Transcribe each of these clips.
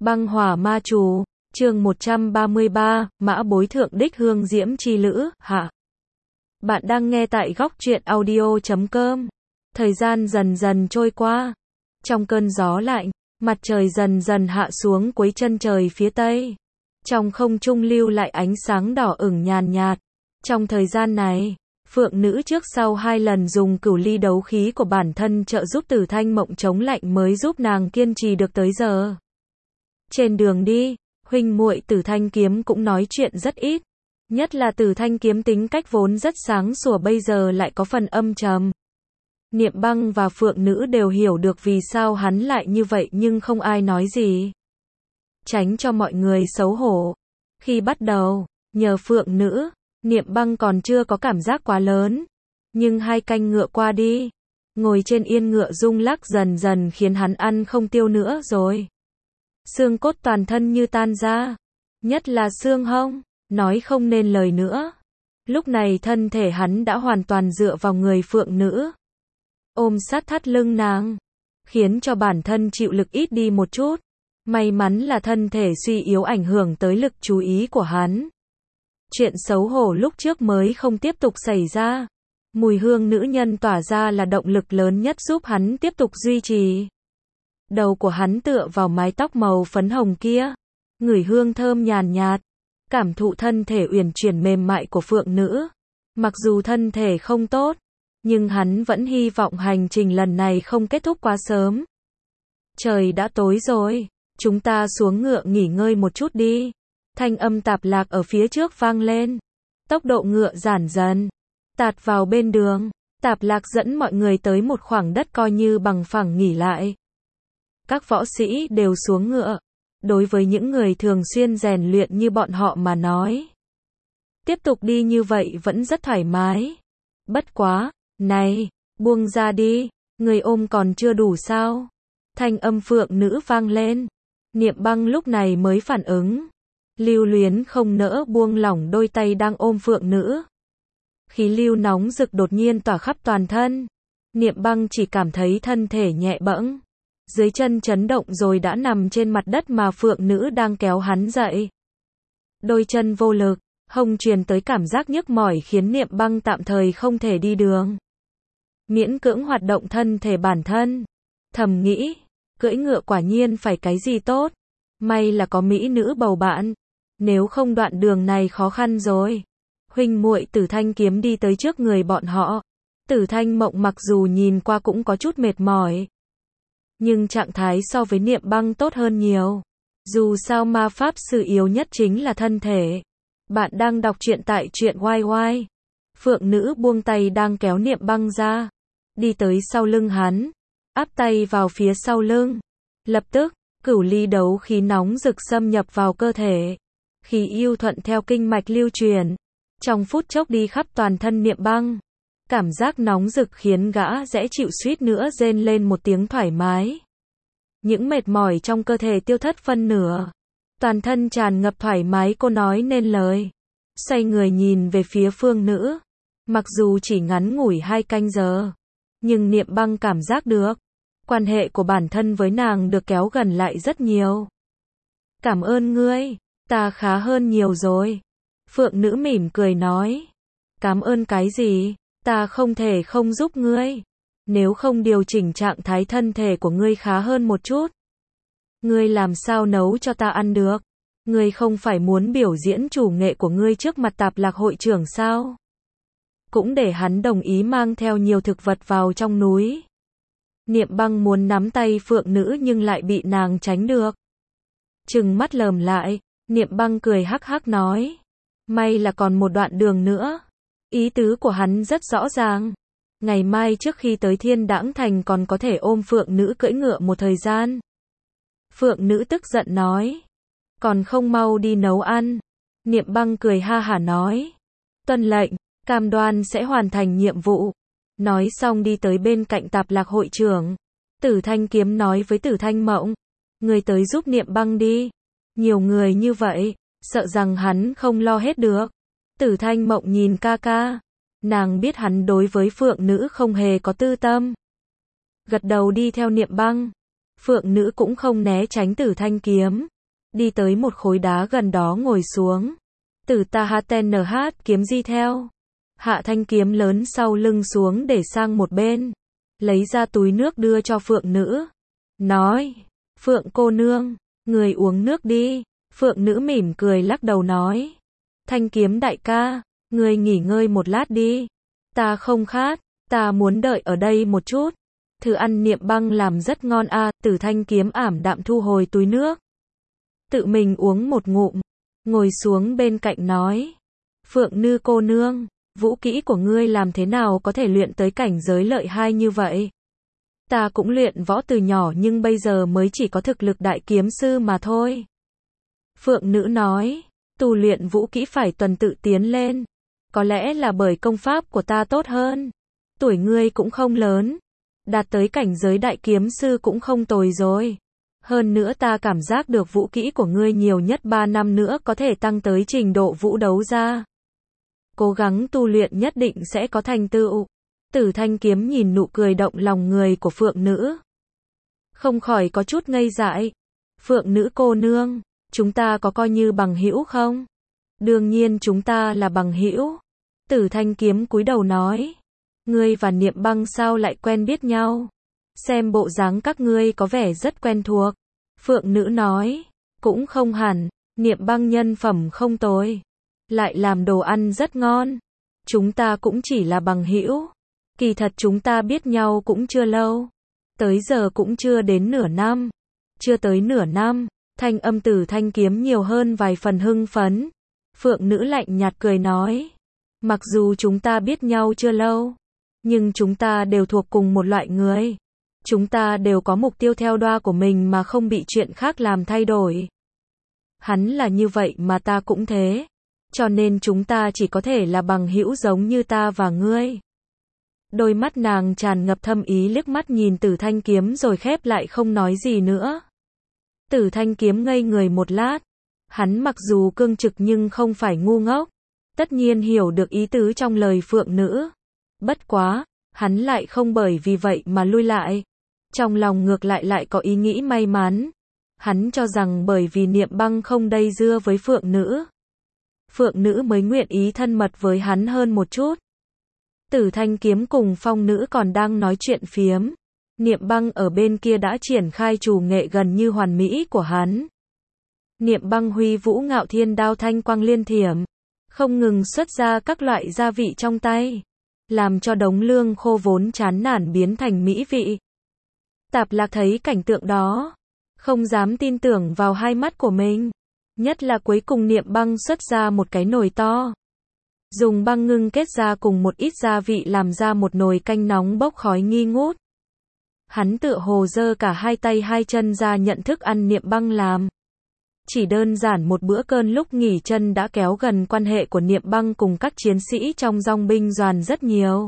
Băng hỏa ma trù, chương 133, mã bối thượng đích hương diễm chi lữ, hạ. Bạn đang nghe tại góc truyện audio.com. Thời gian dần dần trôi qua. Trong cơn gió lạnh, mặt trời dần dần hạ xuống cuối chân trời phía tây. Trong không trung lưu lại ánh sáng đỏ ửng nhàn nhạt. Trong thời gian này, Phượng Nữ trước sau 2 lần dùng cửu ly đấu khí của bản thân trợ giúp Tử Thanh Mộng chống lạnh mới giúp nàng kiên trì được tới giờ. Trên đường đi, huynh muội Tử Thanh Kiếm cũng nói chuyện rất ít. Nhất là Tử Thanh Kiếm tính cách vốn rất sáng sủa bây giờ lại có phần âm trầm. Niệm Băng và Phượng Nữ đều hiểu được vì sao hắn lại như vậy nhưng không ai nói gì. Tránh cho mọi người xấu hổ. Khi bắt đầu, nhờ Phượng Nữ, Niệm Băng còn chưa có cảm giác quá lớn. Nhưng 2 canh ngựa qua đi, ngồi trên yên ngựa rung lắc dần dần khiến hắn ăn không tiêu nữa rồi. Xương cốt toàn thân như tan ra, nhất là xương hông, nói không nên lời nữa. Lúc này thân thể hắn đã hoàn toàn dựa vào người Phượng Nữ, ôm sát thắt lưng nàng, khiến cho bản thân chịu lực ít đi một chút. May mắn là thân thể suy yếu ảnh hưởng tới lực chú ý của hắn. Chuyện xấu hổ lúc trước mới không tiếp tục xảy ra. Mùi hương nữ nhân tỏa ra là động lực lớn nhất giúp hắn tiếp tục duy trì. Đầu của hắn tựa vào mái tóc màu phấn hồng kia, ngửi hương thơm nhàn nhạt, cảm thụ thân thể uyển chuyển mềm mại của Phượng Nữ. Mặc dù thân thể không tốt, nhưng hắn vẫn hy vọng hành trình lần này không kết thúc quá sớm. Trời đã tối rồi, chúng ta xuống ngựa nghỉ ngơi một chút đi. Thanh âm Tạp Lạc ở phía trước vang lên. Tốc độ ngựa giảm dần, tạt vào bên đường. Tạp Lạc dẫn mọi người tới một khoảng đất coi như bằng phẳng nghỉ lại. Các võ sĩ đều xuống ngựa. Đối với những người thường xuyên rèn luyện như bọn họ mà nói, tiếp tục đi như vậy vẫn rất thoải mái. Bất quá, này, buông ra đi, người ôm còn chưa đủ sao? Thanh âm Phượng Nữ vang lên. Niệm Băng lúc này mới phản ứng. Lưu Luyến không nỡ buông lỏng đôi tay đang ôm Phượng Nữ. Khí lưu nóng rực đột nhiên tỏa khắp toàn thân. Niệm Băng chỉ cảm thấy thân thể nhẹ bẫng, dưới chân chấn động rồi đã nằm trên mặt đất mà Phượng Nữ đang kéo hắn dậy. Đôi chân vô lực, hông truyền tới cảm giác nhức mỏi khiến Niệm Băng tạm thời không thể đi đường. Miễn cưỡng hoạt động thân thể bản thân. Thầm nghĩ, cưỡi ngựa quả nhiên phải cái gì tốt. May là có mỹ nữ bầu bạn. Nếu không đoạn đường này khó khăn rồi. Huynh muội Tử Thanh Kiếm đi tới trước người bọn họ. Tử Thanh Mộng mặc dù nhìn qua cũng có chút mệt mỏi, nhưng trạng thái so với Niệm Băng tốt hơn nhiều. Dù sao ma pháp sư yếu nhất chính là thân thể. Bạn đang đọc truyện tại truyện YY. Phượng Nữ buông tay đang kéo Niệm Băng ra, đi tới sau lưng hắn, áp tay vào phía sau lưng. Lập tức, cửu ly đấu khí nóng rực xâm nhập vào cơ thể. Khí yêu thuận theo kinh mạch lưu truyền, trong phút chốc đi khắp toàn thân Niệm Băng. Cảm giác nóng rực khiến gã dễ chịu suýt nữa rên lên một tiếng thoải mái. Những mệt mỏi trong cơ thể tiêu thất phân nửa. Toàn thân tràn ngập thoải mái cô nói nên lời. Xoay người nhìn về phía Phượng Nữ. Mặc dù chỉ ngắn ngủi 2 canh giờ, nhưng Niệm Băng cảm giác được quan hệ của bản thân với nàng được kéo gần lại rất nhiều. Cảm ơn ngươi, ta khá hơn nhiều rồi. Phượng Nữ mỉm cười nói. Cảm ơn cái gì? Ta không thể không giúp ngươi. Nếu không điều chỉnh trạng thái thân thể của ngươi khá hơn một chút, ngươi làm sao nấu cho ta ăn được? Ngươi không phải muốn biểu diễn chủ nghệ của ngươi trước mặt Tạp Lạc hội trưởng sao? Cũng để hắn đồng ý mang theo nhiều thực vật vào trong núi. Niệm Băng muốn nắm tay Phượng Nữ nhưng lại bị nàng tránh được. Trừng mắt lườm lại, Niệm Băng cười hắc hắc nói. May là còn một đoạn đường nữa. Ý tứ của hắn rất rõ ràng. Ngày mai trước khi tới Thiên Đãng Thành còn có thể ôm Phượng Nữ cưỡi ngựa một thời gian. Phượng Nữ tức giận nói. Còn không mau đi nấu ăn. Niệm Băng cười ha hả nói. Tuân lệnh, cam đoan sẽ hoàn thành nhiệm vụ. Nói xong đi tới bên cạnh Tạp Lạc hội trưởng. Tử Thanh Kiếm nói với Tử Thanh Mộng. Người tới giúp Niệm Băng đi. Nhiều người như vậy, sợ rằng hắn không lo hết được. Tử Thanh Mộng nhìn ca ca. Nàng biết hắn đối với Phượng Nữ không hề có tư tâm. Gật đầu đi theo Niệm Băng. Phượng Nữ cũng không né tránh Tử Thanh Kiếm. đi tới một khối đá gần đó ngồi xuống. Tử ta HTNH kiếm di theo. Hạ thanh kiếm lớn sau lưng xuống để sang một bên. Lấy ra túi nước đưa cho Phượng nữ. Nói, Phượng cô nương, người uống nước đi. Phượng nữ mỉm cười lắc đầu nói. Thanh kiếm đại ca, người nghỉ ngơi một lát đi. Ta không khát, ta muốn đợi ở đây một chút. Thử ăn niệm băng làm rất ngon a. Tử thanh kiếm ảm đạm thu hồi túi nước. Tự mình uống một ngụm. Ngồi xuống bên cạnh nói. Phượng nữ cô nương, vũ kỹ của ngươi làm thế nào có thể luyện tới cảnh giới lợi hại như vậy? Ta cũng luyện võ từ nhỏ nhưng bây giờ mới chỉ có thực lực đại kiếm sư mà thôi. Phượng nữ nói, tu luyện vũ kỹ phải tuần tự tiến lên. Có lẽ là bởi công pháp của ta tốt hơn. Tuổi ngươi cũng không lớn. Đạt tới cảnh giới đại kiếm sư cũng không tồi rồi. Hơn nữa ta cảm giác được vũ kỹ của ngươi nhiều nhất 3 năm nữa có thể tăng tới trình độ vũ đấu ra. Cố gắng tu luyện nhất định sẽ có thành tựu. Tử thanh kiếm nhìn nụ cười động lòng người của Phượng nữ. Không khỏi có chút ngây dại. Phượng nữ cô nương, chúng ta có coi như bằng hữu không? Đương nhiên chúng ta là bằng hữu. Tử thanh kiếm cúi đầu nói. Ngươi và Niệm băng sao lại quen biết nhau? Xem bộ dáng các ngươi có vẻ rất quen thuộc. Phượng nữ nói. Cũng không hẳn, Niệm băng nhân phẩm không tồi. Lại làm đồ ăn rất ngon. Chúng ta cũng chỉ là bằng hữu. Kỳ thật chúng ta biết nhau cũng chưa lâu. Tới giờ cũng chưa đến nửa năm. Chưa tới nửa năm, thanh âm Tử thanh kiếm nhiều hơn vài phần hưng phấn. Phượng nữ lạnh nhạt cười nói. Mặc dù chúng ta biết nhau chưa lâu, nhưng chúng ta đều thuộc cùng một loại người. Chúng ta đều có mục tiêu theo đuổi của mình mà không bị chuyện khác làm thay đổi. Hắn là như vậy mà ta cũng thế. Cho nên chúng ta chỉ có thể là bằng hữu giống như ta và ngươi. Đôi mắt nàng tràn ngập thâm ý liếc mắt nhìn Tử thanh kiếm rồi khép lại không nói gì nữa. Tử thanh kiếm ngây người một lát. Hắn mặc dù cương trực nhưng không phải ngu ngốc. Tất nhiên hiểu được ý tứ trong lời Phượng nữ. Bất quá, hắn lại không bởi vì vậy mà lui lại. Trong lòng ngược lại có ý nghĩ may mắn. Hắn cho rằng bởi vì Niệm băng không dây dưa với Phượng nữ. Phượng nữ mới nguyện ý thân mật với hắn hơn một chút. Tử thanh kiếm cùng Phong nữ còn đang nói chuyện phiếm. Niệm băng ở bên kia đã triển khai trù nghệ gần như hoàn mỹ của hắn. Niệm băng huy vũ ngạo thiên đao thanh quang liên thiểm. Không ngừng xuất ra các loại gia vị trong tay. Làm cho đống lương khô vốn chán nản biến thành mỹ vị. Tạp Lạc thấy cảnh tượng đó. Không dám tin tưởng vào hai mắt của mình. Nhất là cuối cùng Niệm băng xuất ra một cái nồi to. Dùng băng ngưng kết ra cùng một ít gia vị làm ra một nồi canh nóng bốc khói nghi ngút. Hắn tựa hồ giơ cả hai tay hai chân ra nhận thức ăn Niệm băng làm. Chỉ đơn giản một bữa cơm lúc nghỉ chân đã kéo gần quan hệ của Niệm băng cùng các chiến sĩ trong dòng binh đoàn rất nhiều.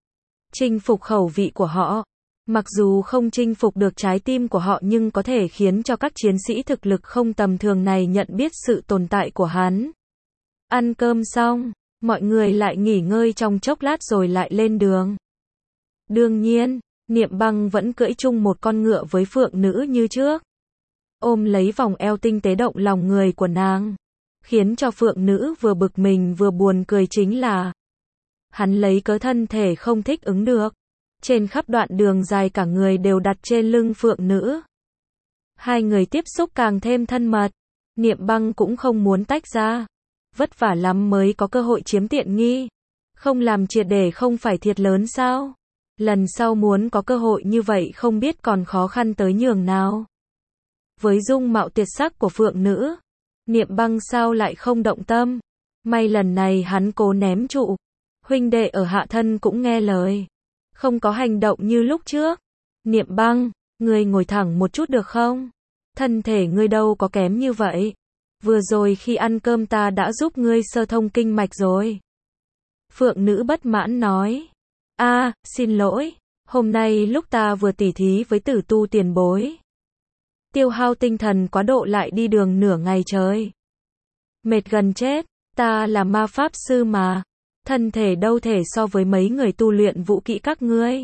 Chinh phục khẩu vị của họ. Mặc dù không chinh phục được trái tim của họ nhưng có thể khiến cho các chiến sĩ thực lực không tầm thường này nhận biết sự tồn tại của hắn. Ăn cơm xong, mọi người lại nghỉ ngơi trong chốc lát rồi lại lên đường. Đương nhiên, Niệm băng vẫn cưỡi chung một con ngựa với Phượng nữ như trước. Ôm lấy vòng eo tinh tế động lòng người của nàng. Khiến cho Phượng nữ vừa bực mình vừa buồn cười chính là hắn lấy cớ thân thể không thích ứng được. Trên khắp đoạn đường dài cả người đều đặt trên lưng Phượng nữ. Hai người tiếp xúc càng thêm thân mật. Niệm băng cũng không muốn tách ra. Vất vả lắm mới có cơ hội chiếm tiện nghi. Không làm triệt để không phải thiệt lớn sao? Lần sau muốn có cơ hội như vậy không biết còn khó khăn tới nhường nào. Với dung mạo tuyệt sắc của Phượng nữ, Niệm băng sao lại không động tâm. May lần này hắn cố ném trụ. Huynh đệ ở hạ thân cũng nghe lời. Không có hành động như lúc trước. Niệm băng, ngươi ngồi thẳng một chút được không? Thân thể ngươi đâu có kém như vậy. Vừa rồi khi ăn cơm ta đã giúp ngươi sơ thông kinh mạch rồi. Phượng nữ bất mãn nói. Xin lỗi. Hôm nay lúc ta vừa tỉ thí với Tử tu tiền bối. Tiêu hao tinh thần quá độ lại đi đường nửa ngày trời. Mệt gần chết. Ta là ma pháp sư mà. Thân thể đâu thể so với mấy người tu luyện vũ kỹ các ngươi.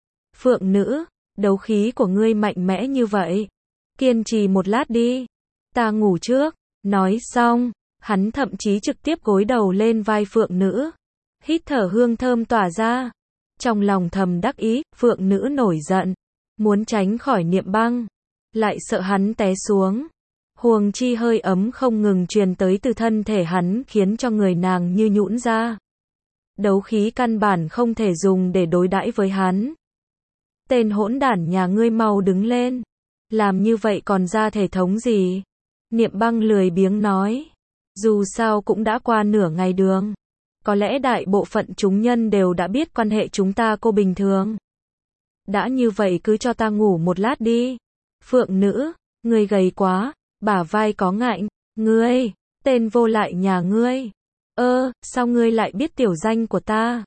Phượng nữ, đấu khí của ngươi mạnh mẽ như vậy. Kiên trì một lát đi. ta ngủ trước. Nói xong, hắn thậm chí trực tiếp gối đầu lên vai phượng nữ, hít thở hương thơm tỏa ra. Trong lòng thầm đắc ý, phượng nữ nổi giận, muốn tránh khỏi Niệm Băng, lại sợ hắn té xuống. Huống chi hơi ấm không ngừng truyền tới từ thân thể hắn khiến cho người nàng như nhũn ra. Đấu khí căn bản không thể dùng để đối đãi với hắn. Tên hỗn đản nhà ngươi mau đứng lên. Làm như vậy còn ra thể thống gì? Niệm Băng lười biếng nói. Dù sao cũng đã qua nửa ngày đường. Có lẽ đại bộ phận chúng nhân đều đã biết quan hệ chúng ta cô bình thường. Đã như vậy cứ cho ta ngủ một lát đi. Phượng nữ, ngươi gầy quá, bả vai có ngạnh. Ngươi, tên vô lại nhà ngươi. Sao ngươi lại biết tiểu danh của ta?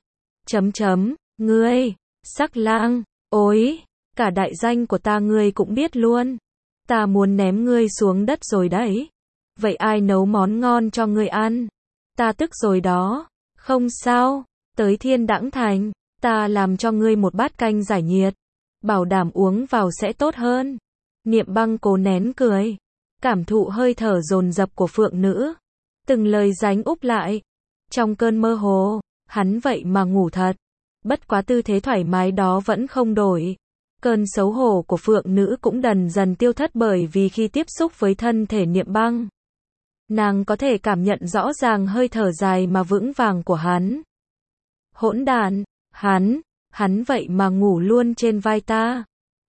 Ngươi, Sắc Lang, ối, cả đại danh của ta ngươi cũng biết luôn. Ta muốn ném ngươi xuống đất rồi đấy. Vậy ai nấu món ngon cho ngươi ăn? Ta tức rồi đó. Không sao, tới Thiên Đãng Thành, ta làm cho ngươi một bát canh giải nhiệt. Bảo đảm uống vào sẽ tốt hơn. Niệm Băng cố nén cười, cảm thụ hơi thở dồn dập của phượng nữ. Từng lời dánh úp lại. Trong cơn mơ hồ, hắn vậy mà ngủ thật. Bất quá tư thế thoải mái đó vẫn không đổi. Cơn xấu hổ của phượng nữ cũng dần dần tiêu thất bởi vì khi tiếp xúc với thân thể Niệm Băng, nàng có thể cảm nhận rõ ràng hơi thở dài mà vững vàng của hắn. Hỗn đản, hắn vậy mà ngủ luôn trên vai ta.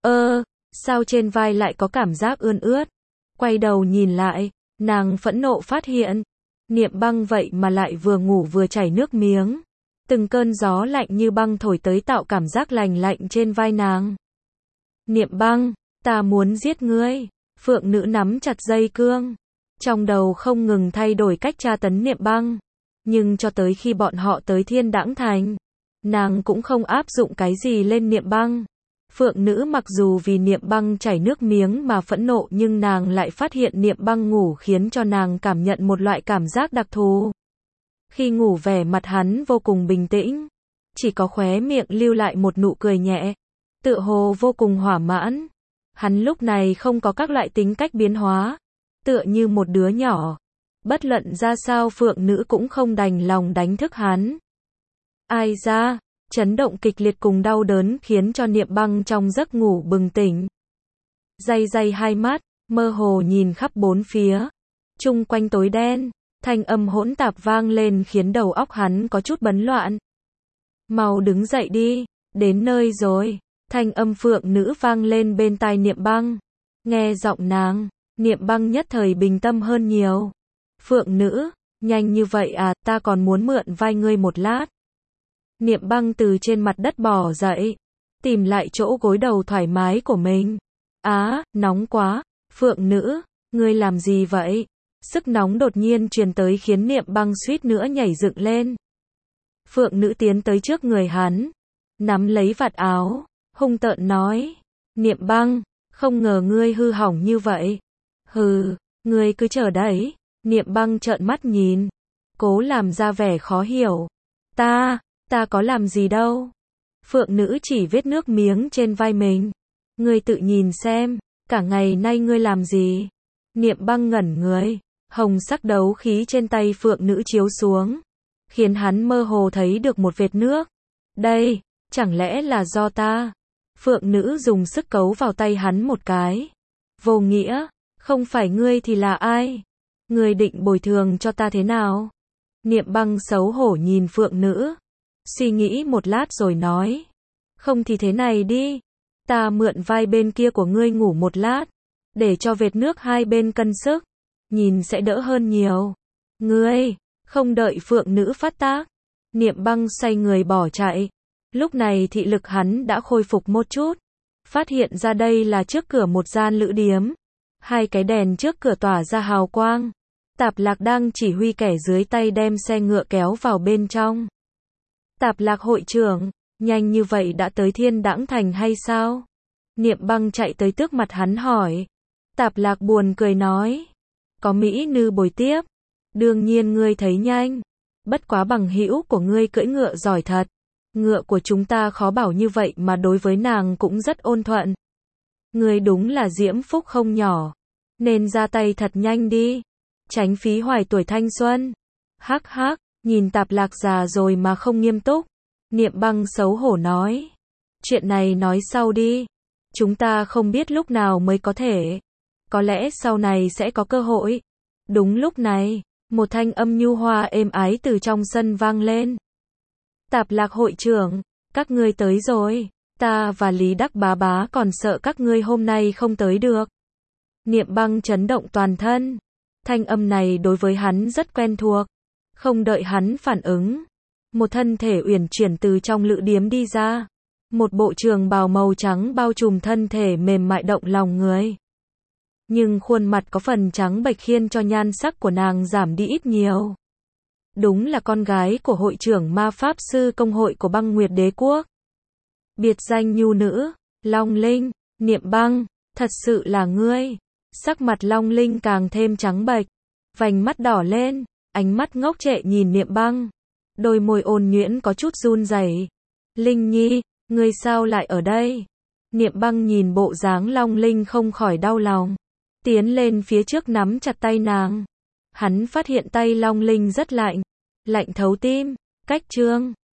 Sao trên vai lại có cảm giác ươn ướt? Quay đầu nhìn lại, nàng phẫn nộ phát hiện, Niệm Băng vậy mà lại vừa ngủ vừa chảy nước miếng. Từng cơn gió lạnh như băng thổi tới tạo cảm giác lành lạnh trên vai nàng. Niệm Băng, ta muốn giết ngươi. Phượng nữ nắm chặt dây cương. Trong đầu không ngừng thay đổi cách tra tấn Niệm Băng. Nhưng cho tới khi bọn họ tới Thiên Đãng Thành, nàng cũng không áp dụng cái gì lên Niệm Băng. Phượng nữ mặc dù vì Niệm Băng chảy nước miếng mà phẫn nộ nhưng nàng lại phát hiện Niệm Băng ngủ khiến cho nàng cảm nhận một loại cảm giác đặc thù. Khi ngủ vẻ mặt hắn vô cùng bình tĩnh, chỉ có khóe miệng lưu lại một nụ cười nhẹ, tựa hồ vô cùng hỏa mãn. Hắn lúc này không có các loại tính cách biến hóa, tựa như một đứa nhỏ. Bất luận ra sao phượng nữ cũng không đành lòng đánh thức hắn. Ai ra, chấn động kịch liệt cùng đau đớn khiến cho Niệm Băng trong giấc ngủ bừng tỉnh. Day hai mắt, mơ hồ nhìn khắp bốn phía. Chung quanh tối đen, thanh âm hỗn tạp vang lên khiến đầu óc hắn có chút bấn loạn. Mau đứng dậy đi, đến nơi rồi. Thanh âm phượng nữ vang lên bên tai Niệm Băng. Nghe giọng nàng, Niệm Băng nhất thời bình tâm hơn nhiều. Phượng nữ, nhanh như vậy à, ta còn muốn mượn vai ngươi một lát. Niệm Băng từ trên mặt đất bò dậy, tìm lại chỗ gối đầu thoải mái của mình. Nóng quá. Phượng nữ, ngươi làm gì vậy? Sức nóng đột nhiên truyền tới khiến Niệm Băng suýt nữa nhảy dựng lên. Phượng nữ tiến tới trước người hắn, nắm lấy vạt áo, hung tợn nói. Niệm Băng, không ngờ ngươi hư hỏng như vậy. Hừ, ngươi cứ chờ đấy. Niệm Băng trợn mắt nhìn, cố làm ra vẻ khó hiểu. Ta có làm gì đâu. Phượng nữ chỉ vết nước miếng trên vai mình. Ngươi tự nhìn xem, cả ngày nay ngươi làm gì? Niệm Băng ngẩn người, hồng sắc đấu khí trên tay phượng nữ chiếu xuống, khiến hắn mơ hồ thấy được một vệt nước. Đây, chẳng lẽ là do ta? Phượng nữ dùng sức cấu vào tay hắn một cái. Vô nghĩa, không phải ngươi thì là ai? Ngươi định bồi thường cho ta thế nào? Niệm Băng xấu hổ nhìn phượng nữ, suy nghĩ một lát rồi nói. Không thì thế này đi, ta mượn vai bên kia của ngươi ngủ một lát, để cho vệt nước hai bên cân sức, nhìn sẽ đỡ hơn nhiều. Ngươi, không đợi phượng nữ phát tác, Niệm Băng xoay người bỏ chạy. Lúc này thị lực hắn đã khôi phục một chút, phát hiện ra đây là trước cửa một gian lữ điếm. Hai cái đèn trước cửa tỏa ra hào quang. Tạp Lạc đang chỉ huy kẻ dưới tay đem xe ngựa kéo vào bên trong. Tạp Lạc hội trưởng, nhanh như vậy đã tới Thiên Đãng Thành hay sao? Niệm Băng chạy tới trước mặt hắn hỏi. Tạp Lạc buồn cười nói. Có mỹ nữ bồi tiếp. Đương nhiên ngươi thấy nhanh. Bất quá bằng hữu của ngươi cưỡi ngựa giỏi thật. Ngựa của chúng ta khó bảo như vậy mà đối với nàng cũng rất ôn thuận. Ngươi đúng là diễm phúc không nhỏ. Nên ra tay thật nhanh đi. Tránh phí hoài tuổi thanh xuân. Hắc hắc, nhìn Tạp Lạc già rồi mà không nghiêm túc. Niệm Băng xấu hổ nói. Chuyện này nói sau đi. Chúng ta không biết lúc nào mới có thể. Có lẽ sau này sẽ có cơ hội. Đúng lúc này, một thanh âm nhu hòa êm ái từ trong sân vang lên. Tạp Lạc hội trưởng, các ngươi tới rồi. Ta và Lý Đắc Bá Bá còn sợ các ngươi hôm nay không tới được. Niệm Băng chấn động toàn thân. Thanh âm này đối với hắn rất quen thuộc. Không đợi hắn phản ứng. Một thân thể uyển chuyển từ trong lữ điếm đi ra. Một bộ trường bào màu trắng bao trùm thân thể mềm mại động lòng người. Nhưng khuôn mặt có phần trắng bệch khiến cho nhan sắc của nàng giảm đi ít nhiều. Đúng là con gái của hội trưởng ma pháp sư công hội của Băng Nguyệt Đế Quốc. Biệt danh nhu nữ, Long Linh, Niệm Băng, thật sự là ngươi. Sắc mặt Long Linh càng thêm trắng bệch, vành mắt đỏ lên, ánh mắt ngốc trệ nhìn Niệm Băng. Đôi môi ôn nhuyễn có chút run rẩy. Linh Nhi, ngươi sao lại ở đây? Niệm Băng nhìn bộ dáng Long Linh không khỏi đau lòng. Tiến lên phía trước nắm chặt tay nàng. Hắn phát hiện tay Long Linh rất lạnh. Lạnh thấu tim. Cách chương